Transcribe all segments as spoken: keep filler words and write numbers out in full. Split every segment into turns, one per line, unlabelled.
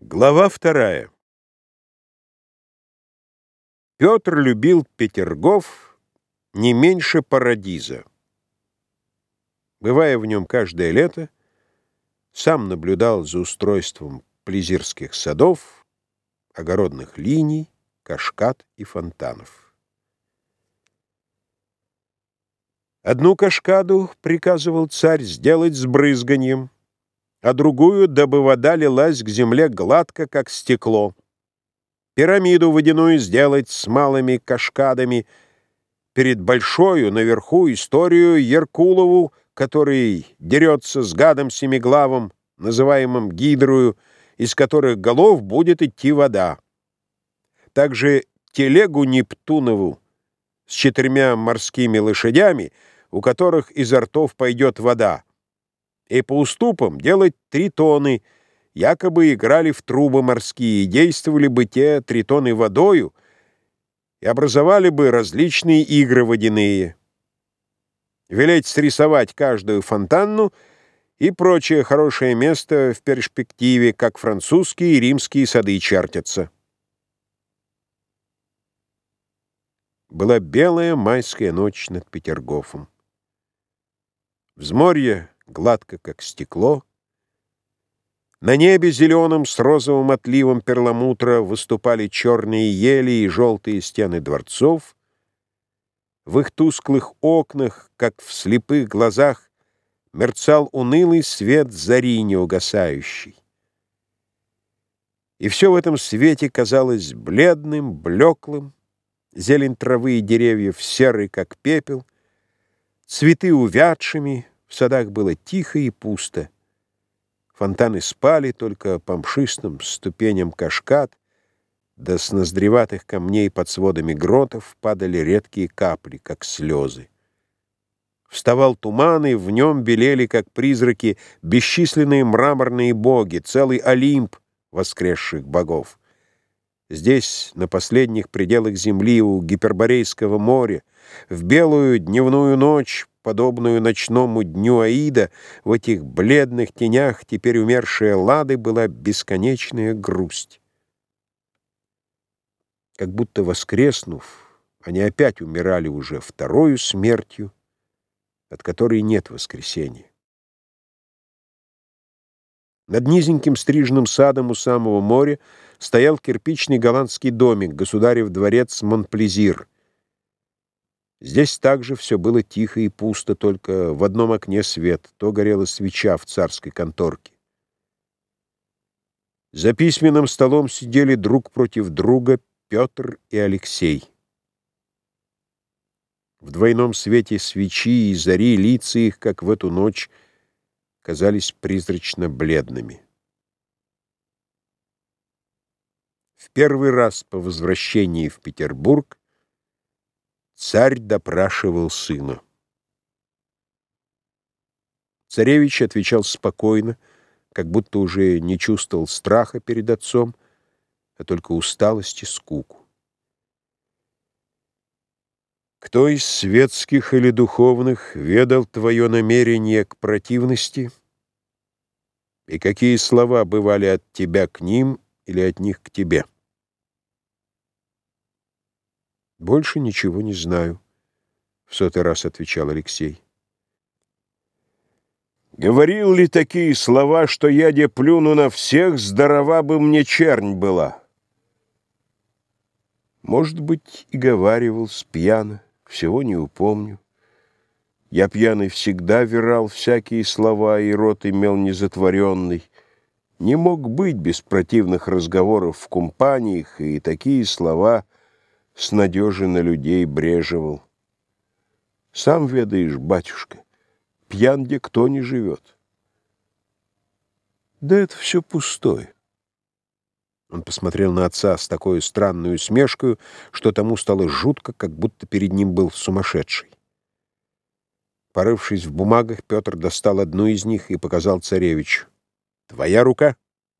Глава вторая. Петр любил Петергоф не меньше Парадиза. Бывая в нем каждое лето, сам наблюдал за устройством плезирских садов, огородных линий, кашкад и фонтанов. Одну кашкаду приказывал царь сделать с брызганьем, а другую, дабы вода лилась к земле гладко, как стекло. Пирамиду водяную сделать с малыми кашкадами, перед большою наверху историю Еркулову, который дерется с гадом семиглавым, называемым Гидрою, из которых голов будет идти вода. Также телегу Нептунову с четырьмя морскими лошадями, у которых изо ртов пойдет вода, и по уступам делать тритоны, якобы играли в трубы морские, и действовали бы те тритоны водою, и образовали бы различные игры водяные. Велеть срисовать каждую фонтанну и прочее хорошее место в перспективе, как французские и римские сады чертятся. Была белая майская ночь над Петергофом. Взморье гладко, как стекло. На небе зеленым с розовым отливом перламутра выступали черные ели и желтые стены дворцов. В их тусклых окнах, как в слепых глазах, мерцал унылый свет зари неугасающий. И все в этом свете казалось бледным, блеклым, зелень травы и деревьев серой, как пепел, цветы увядшими, в садах было тихо и пусто. Фонтаны спали, только по мшистым ступеням кашкад, да с ноздреватых камней под сводами гротов падали редкие капли, как слезы. Вставал туман, и в нем белели, как призраки, бесчисленные мраморные боги, целый Олимп воскресших богов. Здесь, на последних пределах земли, у Гиперборейского моря, в белую дневную ночь, подобную ночному дню Аида, в этих бледных тенях теперь умершей Эллады была бесконечная грусть. Как будто воскреснув, они опять умирали уже второю смертью, от которой нет воскресения. Над низеньким стрижным садом у самого моря стоял кирпичный голландский домик, государев дворец Монплезир. Здесь также все было тихо и пусто, только в одном окне свет, то горела свеча в царской конторке. За письменным столом сидели друг против друга Петр и Алексей. В двойном свете свечи и зари лица их, как в эту ночь, казались призрачно бледными. В первый раз по возвращении в Петербург царь допрашивал сына. Царевич отвечал спокойно, как будто уже не чувствовал страха перед отцом, а только усталость и скуку. «Кто из светских или духовных ведал твое намерение к противности, и какие слова бывали от тебя к ним или от них к тебе?» «Больше ничего не знаю», — в сотый раз отвечал Алексей. «Говорил ли такие слова, что я де плюну на всех, здорова бы мне чернь была?» «Может быть, и говаривал спьяно, всего не упомню. Я пьяный всегда верал всякие слова, и рот имел незатворенный. Не мог быть без противных разговоров в компаниях, и такие слова с надежи на людей брежевал. Сам ведаешь, батюшка, пьян где кто не живет». «Да это все пустое». Он посмотрел на отца с такой странной усмешкой, что тому стало жутко, как будто перед ним был сумасшедший. Порывшись в бумагах, Петр достал одну из них и показал царевичу. «Твоя рука?»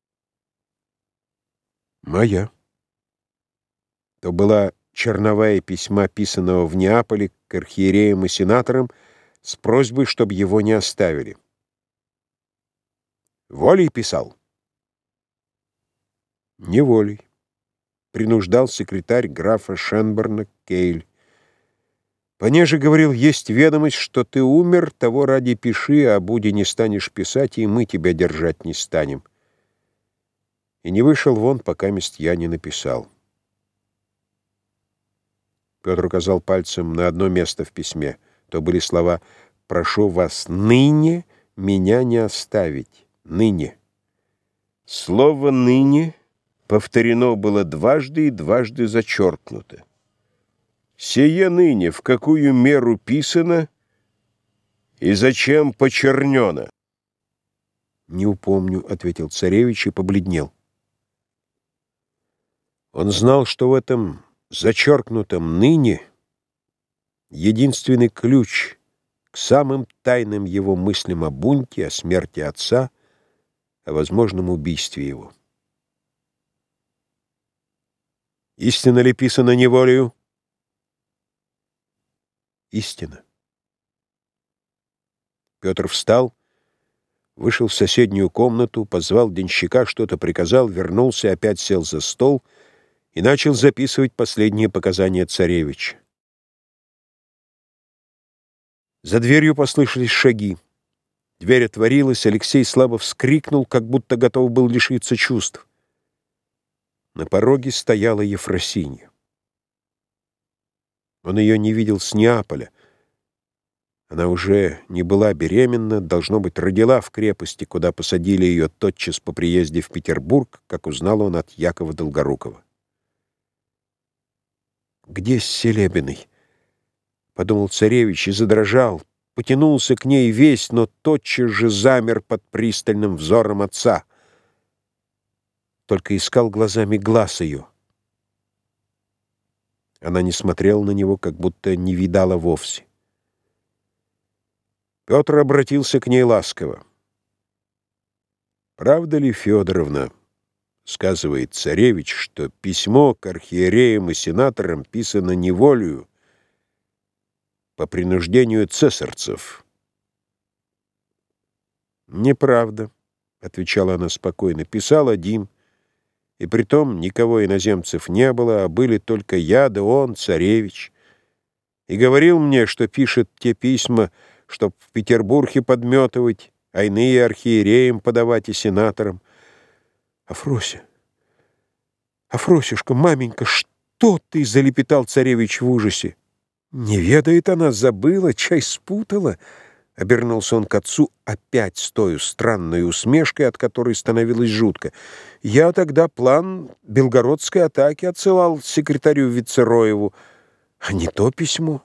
«Моя». То была черновая письма, писанного в Неаполе к архиереям и сенаторам с просьбой, чтобы его не оставили. «Волей писал?» Неволей. Принуждал секретарь графа Шенберна Кейль. Понеже говорил, есть ведомость, что ты умер, того ради пиши, а буди не станешь писать, и мы тебя держать не станем. И не вышел вон, пока мест я не написал. Петр указал пальцем на одно место в письме. То были слова «Прошу вас ныне меня не оставить». Ныне. Слово «ныне» повторено было дважды и дважды зачеркнуто. «Сие ныне в какую меру писано и зачем почернено?» «Не упомню», — ответил царевич и побледнел. Он знал, что в этом зачеркнутом «ныне» единственный ключ к самым тайным его мыслям о бунте, о смерти отца, о возможном убийстве его. «Истинно ли писано неволею?» «Истина». Петр встал, вышел в соседнюю комнату, позвал денщика, что-то приказал, вернулся, опять сел за стол и начал записывать последние показания царевича. За дверью послышались шаги. Дверь отворилась, Алексей слабо вскрикнул, как будто готов был лишиться чувств. На пороге стояла Ефросинья. Он ее не видел с Неаполя. Она уже не была беременна, должно быть, родила в крепости, куда посадили ее тотчас по приезде в Петербург, как узнал он от Якова Долгорукова. «Где Селебиной?» — подумал царевич и задрожал, потянулся к ней весь, но тотчас же замер под пристальным взором отца. Только искал глазами глаз ее. Она не смотрела на него, как будто не видала вовсе. Петр обратился к ней ласково. «Правда ли, Федоровна, — сказывает царевич, — что письмо к архиереям и сенаторам писано неволею по принуждению цесарцев?» «Неправда, — отвечала она спокойно, — писал один, и притом никого иноземцев не было, а были только я да он, царевич, и говорил мне, что пишет те письма, чтоб в Петербурге подметывать, а иные архиереям подавать и сенаторам. Афрося, Афросюшка, маменька, что ты?» — залепетал царевич в ужасе. «Не ведает она, забыла, чай спутала». Обернулся он к отцу опять с той странной усмешкой, от которой становилось жутко. «Я тогда план белгородской атаки отсылал секретарю Вицероеву, а не то письмо».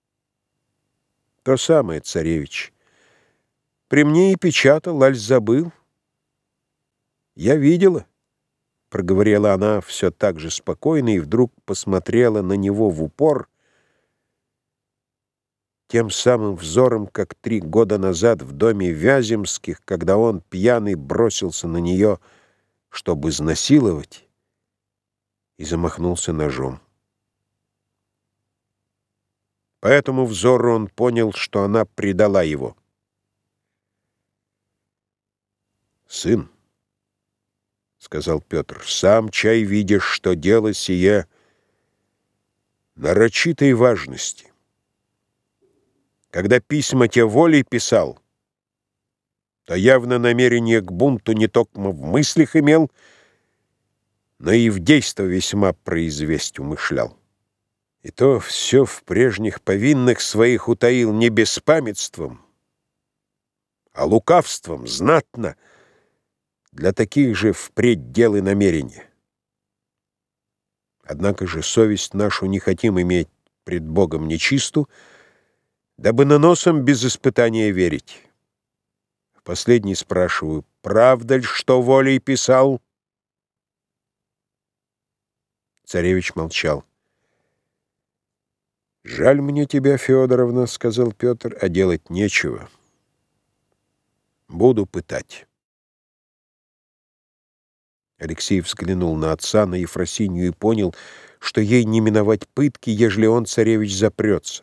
«То самое, царевич. При мне и печатал, аль забыл». «Я видела», — проговорила она все так же спокойно и вдруг посмотрела на него в упор, тем самым взором, как три года назад в доме Вяземских, когда он, пьяный, бросился на нее, чтобы изнасиловать, и замахнулся ножом. По этому взору он понял, что она предала его. «Сын, — сказал Петр, — сам чай видишь, что дело сие нарочитой важности. Когда письма те волей писал, то явно намерение к бунту не только в мыслях имел, но и в действо весьма произвесть умышлял. И то все в прежних повинных своих утаил не беспамятством, а лукавством знатно для таких же впредь дел и намерения. Однако же совесть нашу не хотим иметь пред Богом нечисту, дабы на носом без испытания верить. В последний спрашиваю, правда ли, что волей писал?» Царевич молчал. «Жаль мне тебя, Федоровна, — сказал Петр, — а делать нечего. Буду пытать». Алексей взглянул на отца, на Ефросинью и понял, что ей не миновать пытки, ежели он, царевич, запрется.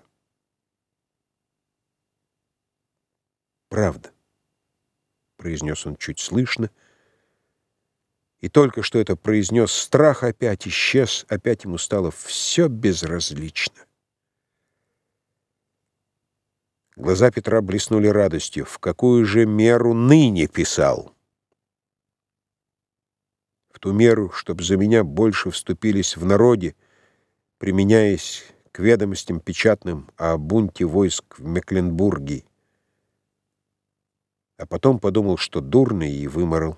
«Правда», — произнес он чуть слышно, И только что это произнес, страх опять исчез, опять ему стало все безразлично. Глаза Петра блеснули радостью. В какую же меру ныне писал? В ту меру, чтоб за меня больше вступились в народе, применяясь к ведомостям печатным о бунте войск в Мекленбурге. А потом подумал, что дурно, и выморал.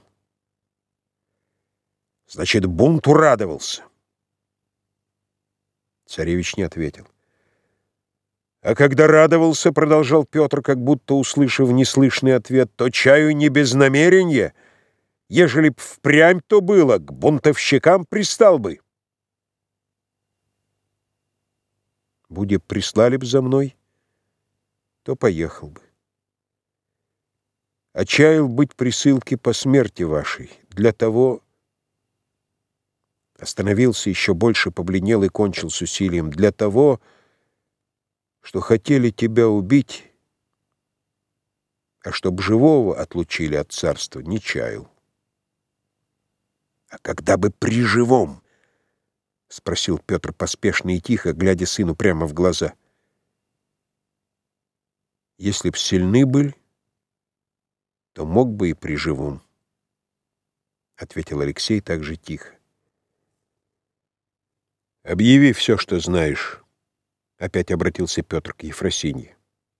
Значит, бунту радовался. Царевич не ответил. А когда радовался, продолжал Петр, как будто услышав неслышный ответ, то чаю не без намерения, ежели б впрямь то было, к бунтовщикам пристал бы. Буде прислали б за мной, то поехал бы. Отчаял быть присылки по смерти вашей, для того... Остановился, еще больше побледнел и кончил с усилием. Для того, что хотели тебя убить, а чтоб живого отлучили от царства, не чаял. А когда бы при живом? — спросил Петр поспешно и тихо, глядя сыну прямо в глаза. Если б сильны были, то мог бы и при живом, — ответил Алексей так же тихо. «Объяви все, что знаешь», — опять обратился Петр к Ефросинье.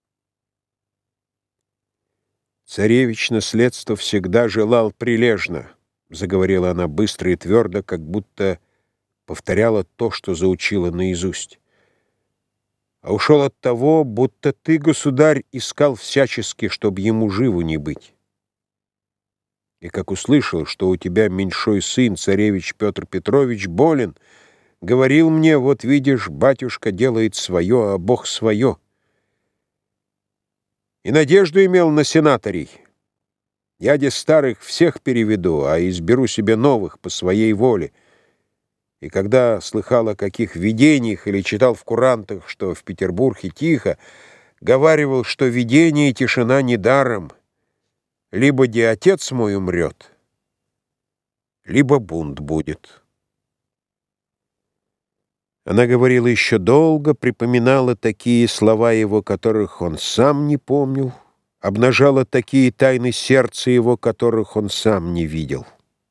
«Царевич наследство всегда желал прилежно», — заговорила она быстро и твердо, как будто повторяла то, что заучила наизусть. «А ушел от того, будто ты, государь, искал всячески, чтобы ему живу не быть. И как услышал, что у тебя меньшой сын, царевич Петр Петрович, болен, говорил мне, вот видишь, батюшка делает свое, а Бог свое. И надежду имел на сенаторей. Я де старых всех переведу, а изберу себе новых по своей воле. И когда слыхал о каких видениях или читал в курантах, что в Петербурге тихо, говаривал, что видение и тишина недаром. Либо де отец мой умрет, либо бунт будет». Она говорила еще долго, припоминала такие слова его, которых он сам не помнил, обнажала такие тайны сердца его, которых он сам не видел.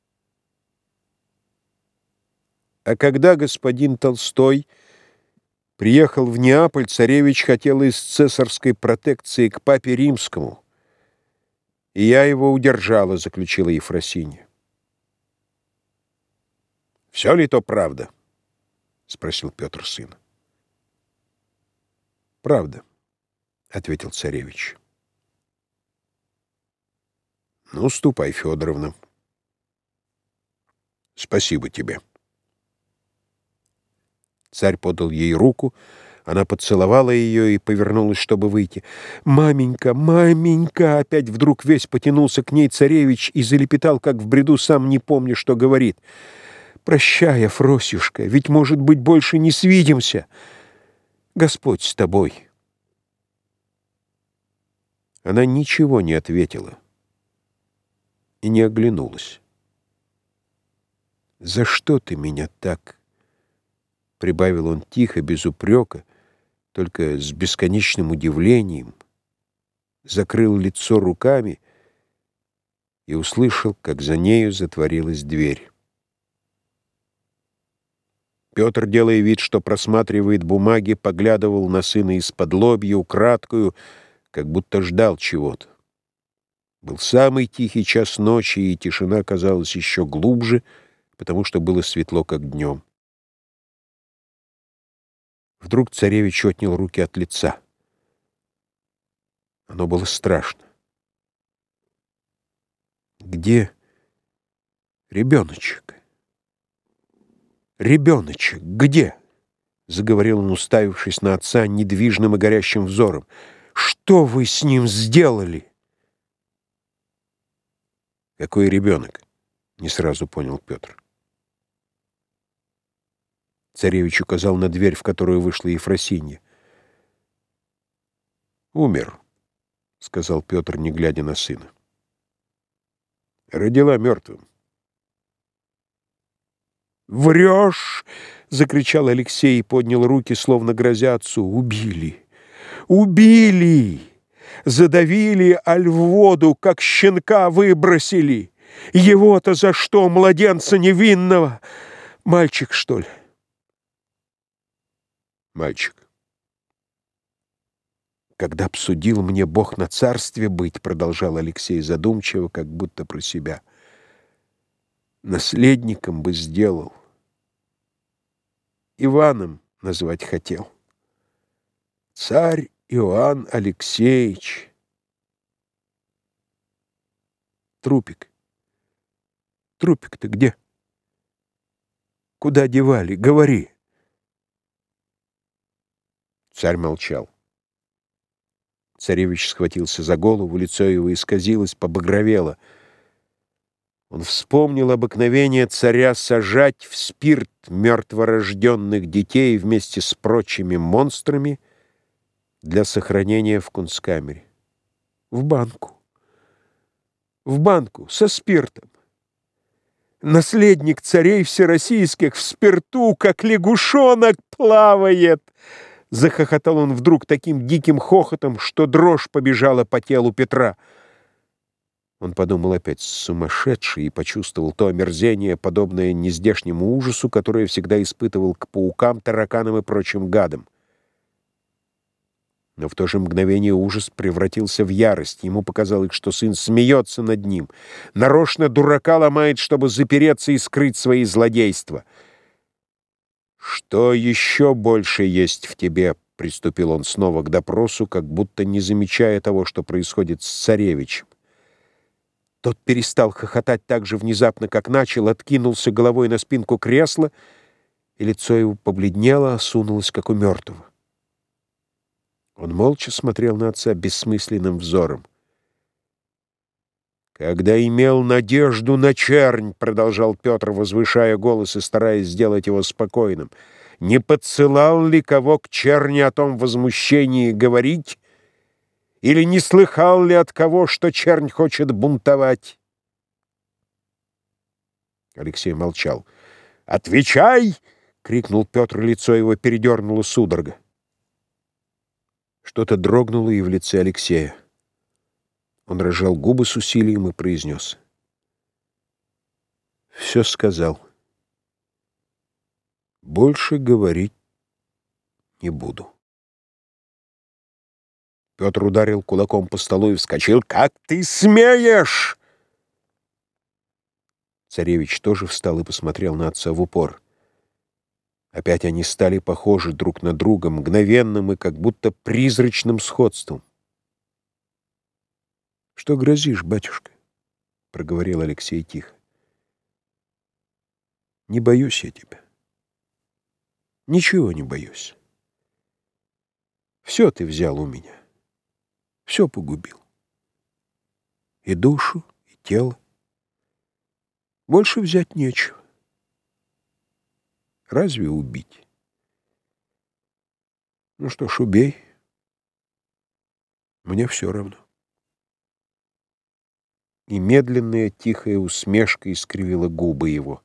А когда господин Толстой приехал в Неаполь, царевич хотел из цесарской протекции к папе римскому, и я его удержала, заключила Ефросинья. «Все ли то правда?» — спросил Петр сына. «Правда», — ответил царевич. «Ну, ступай, Федоровна. Спасибо тебе». Царь подал ей руку, она поцеловала ее и повернулась, чтобы выйти. «Маменька, маменька!» Опять вдруг весь потянулся к ней царевич и залепетал, как в бреду, сам не помня, что говорит. «Прощай, Афросюшка, ведь, может быть, больше не свидимся. Господь с тобой». Она ничего не ответила и не оглянулась. «За что ты меня так?» — прибавил он тихо, без упрека, только с бесконечным удивлением, закрыл лицо руками и услышал, как за нею затворилась дверь. Петр, делая вид, что просматривает бумаги, поглядывал на сына из-под лобья, украдкою, как будто ждал чего-то. Был самый тихий час ночи, и тишина казалась еще глубже, потому что было светло, как днем. Вдруг царевич отнял руки от лица. Оно было страшно. «Где ребеночек? Ребеночек, где?» — заговорил он, уставившись на отца недвижным и горящим взором. «Что вы с ним сделали?» «Какой ребенок?» — не сразу понял Петр. Царевич указал на дверь, в которую вышла Ефросинья. «Умер», — сказал Петр, не глядя на сына. «Родила мертвым». «Врешь!» — закричал Алексей и поднял руки, словно грозя отцу. «Убили! Убили! Задавили, аль в воду, как щенка выбросили! Его-то за что, младенца невинного? Мальчик, что ли?» «Мальчик. Когда б судил мне Бог на царстве быть, — продолжал Алексей задумчиво, как будто про себя, — наследником бы сделал. Иваном назвать хотел. Царь Иоанн Алексеевич. Трупик. Трупик-то где? Куда девали? Говори». Царь молчал. Царевич схватился за голову, лицо его исказилось, побагровело. Он вспомнил обыкновение царя сажать в спирт мертворожденных детей вместе с прочими монстрами для сохранения в кунсткамере. В банку. В банку со спиртом. Наследник царей всероссийских в спирту, как лягушонок, плавает. Захохотал он вдруг таким диким хохотом, что дрожь побежала по телу Петра. Он подумал опять сумасшедший и почувствовал то омерзение, подобное нездешнему ужасу, которое всегда испытывал к паукам, тараканам и прочим гадам. Но в то же мгновение ужас превратился в ярость. Ему показалось, что сын смеется над ним, нарочно дурака ломает, чтобы запереться и скрыть свои злодейства. «Что еще больше есть в тебе?» — приступил он снова к допросу, как будто не замечая того, что происходит с царевичем. Тот перестал хохотать так же внезапно, как начал, откинулся головой на спинку кресла, и лицо его побледнело, осунулось, как у мертвого. Он молча смотрел на отца бессмысленным взором. «Когда имел надежду на чернь, — продолжал Петр, возвышая голос и стараясь сделать его спокойным, — не подсылал ли кого к черни о том возмущении говорить, или не слыхал ли от кого, что чернь хочет бунтовать?» Алексей молчал. «Отвечай!» — крикнул Петр, лицо его передернуло судорога. Что-то дрогнуло и в лице Алексея. Он разжал губы с усилием и произнес: «Все сказал. Больше говорить не буду». Петр ударил кулаком по столу и вскочил. «Как ты смеешь!» Царевич тоже встал и посмотрел на отца в упор. Опять они стали похожи друг на друга мгновенным и как будто призрачным сходством. «Что грозишь, батюшка?» — проговорил Алексей тихо. «Не боюсь я тебя. Ничего не боюсь. Все ты взял у меня. Все погубил. И душу, и тело. Больше взять нечего. Разве убить? Ну что ж, убей. Мне все равно». И медленная тихая усмешка искривила губы его.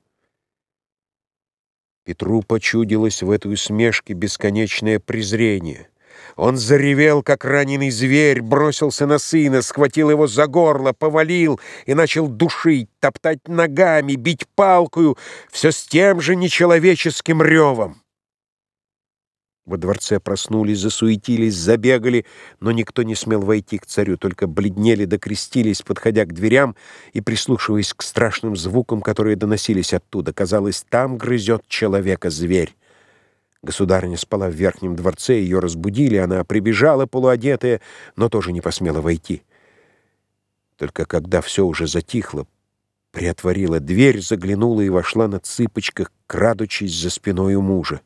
Петру почудилось в этой усмешке бесконечное презрение. Он заревел, как раненый зверь, бросился на сына, схватил его за горло, повалил и начал душить, топтать ногами, бить палкою, все с тем же нечеловеческим ревом. Во дворце проснулись, засуетились, забегали, но никто не смел войти к царю, только бледнели да крестились, подходя к дверям и прислушиваясь к страшным звукам, которые доносились оттуда. Казалось, там грызет человека зверь. Государыня спала в верхнем дворце, ее разбудили, она прибежала полуодетая, но тоже не посмела войти. Только когда все уже затихло, приотворила дверь, заглянула и вошла на цыпочках, крадучись за спиной у мужа.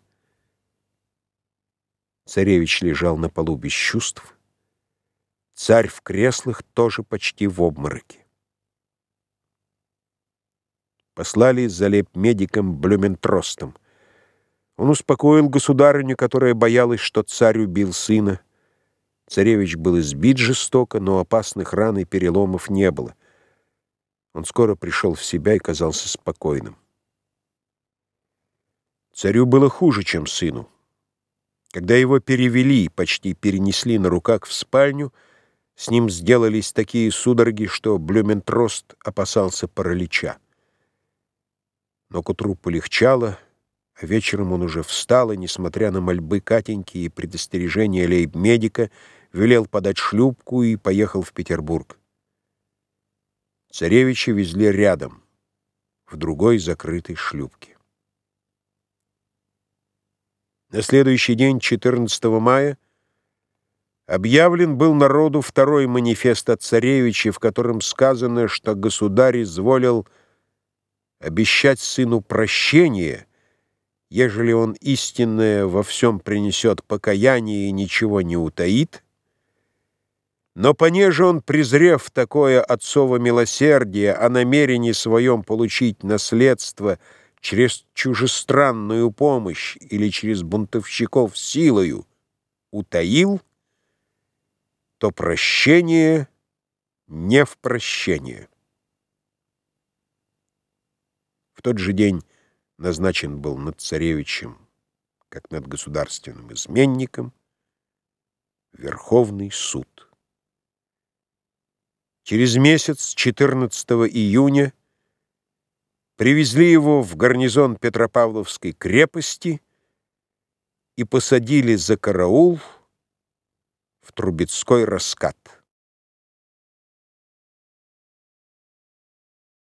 Царевич лежал на полу без чувств. Царь в креслах тоже почти в обмороке. Послали за лейб-медиком Блюментростом. Он успокоил государыню, которая боялась, что царь убил сына. Царевич был избит жестоко, но опасных ран и переломов не было. Он скоро пришел в себя и казался спокойным. Царю было хуже, чем сыну. Когда его перевели, почти перенесли на руках в спальню, с ним сделались такие судороги, что Блюментрост опасался паралича. Но к утру полегчало, а вечером он уже встал и, несмотря на мольбы Катеньки и предостережения лейб-медика, велел подать шлюпку и поехал в Петербург. Царевича везли рядом, в другой закрытой шлюпке. На следующий день, четырнадцатого мая, объявлен был народу второй манифест от царевича, в котором сказано, что государь изволил обещать сыну прощение, ежели он истинное во всем принесет покаяние и ничего не утаит, но понеже он, презрев такое отцово милосердие о намерении своем получить наследство через чужестранную помощь или через бунтовщиков силою, утаил, то прощение не в прощение. В тот же день назначен был над царевичем, как над государственным изменником, Верховный суд. Через месяц, четырнадцатого июня, привезли его в гарнизон Петропавловской крепости и посадили за караул в Трубецкой раскат.